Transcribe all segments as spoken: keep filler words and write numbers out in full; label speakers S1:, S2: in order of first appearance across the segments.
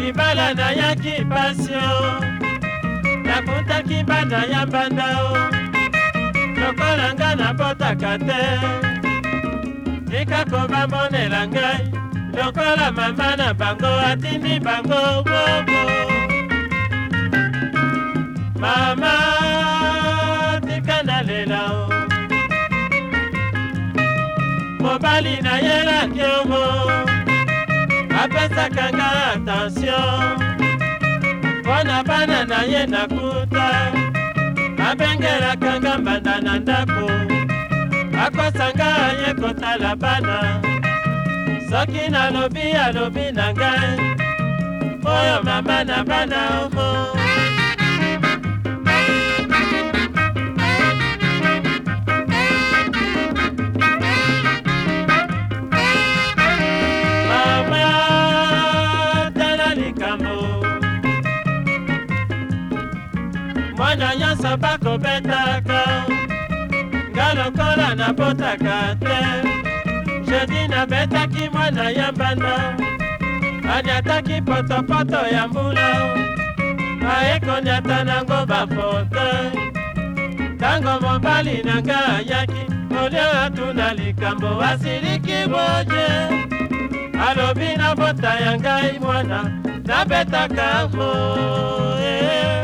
S1: libala nayaki pasio nakutaki banda ya mbanda o lokola nga nabotaka te tika kobamonela ngai lokola mama na bango atindi bango bobo mama tika nalela o mobali nayelaki omo apesaka nga attention mpona bana na ye nakuta abengelaka nga mbanda na ndako akosanga ye kotala bana soki nalobi alobi na ngai oyo mama na bana omo mwana nyonso bakobetaka nga lokola nabotaka te jedi nabetaki mwana ya mbanda anyataki potopoto ya mbula aekonyata nango bafote ntango mobali na nga ayaki olio atuna likambo asiliki boje alobi nabota ya ngai mwana nabetaka mo eh.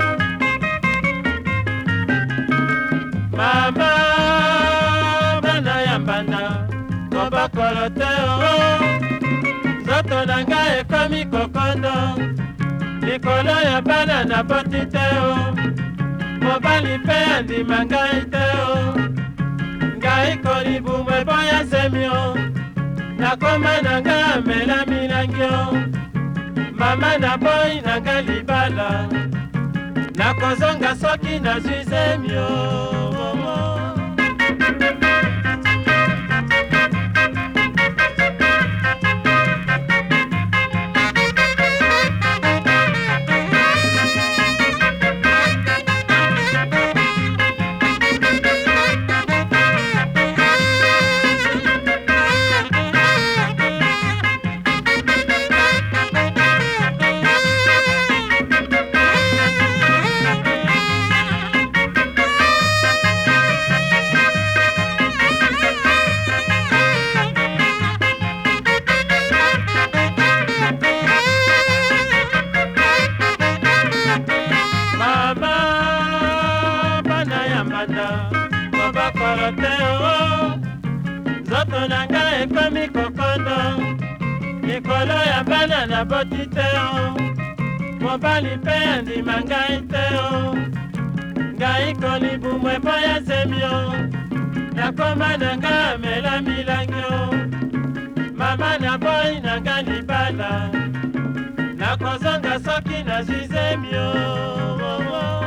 S1: Mama bana ya mbanda kobakolo te o nzoto na ngai ekomi kokondo likolo ya bana naboti te o mobali mpe andima ngai te o ngai kolibumwe boya semi o nakoma na ngai amela milangi o mama naboyi na ngai libala nakozonga soki nazwi zemi o nzoto na ngai ekomi kokondo likolo ya bana naboti te o mobali mpe andima ngai te o ngai kolibumwe boya semi o nakoma na ngai amela milangi o mama naboyi na ngai libala nakozonga soki nazwi zemi o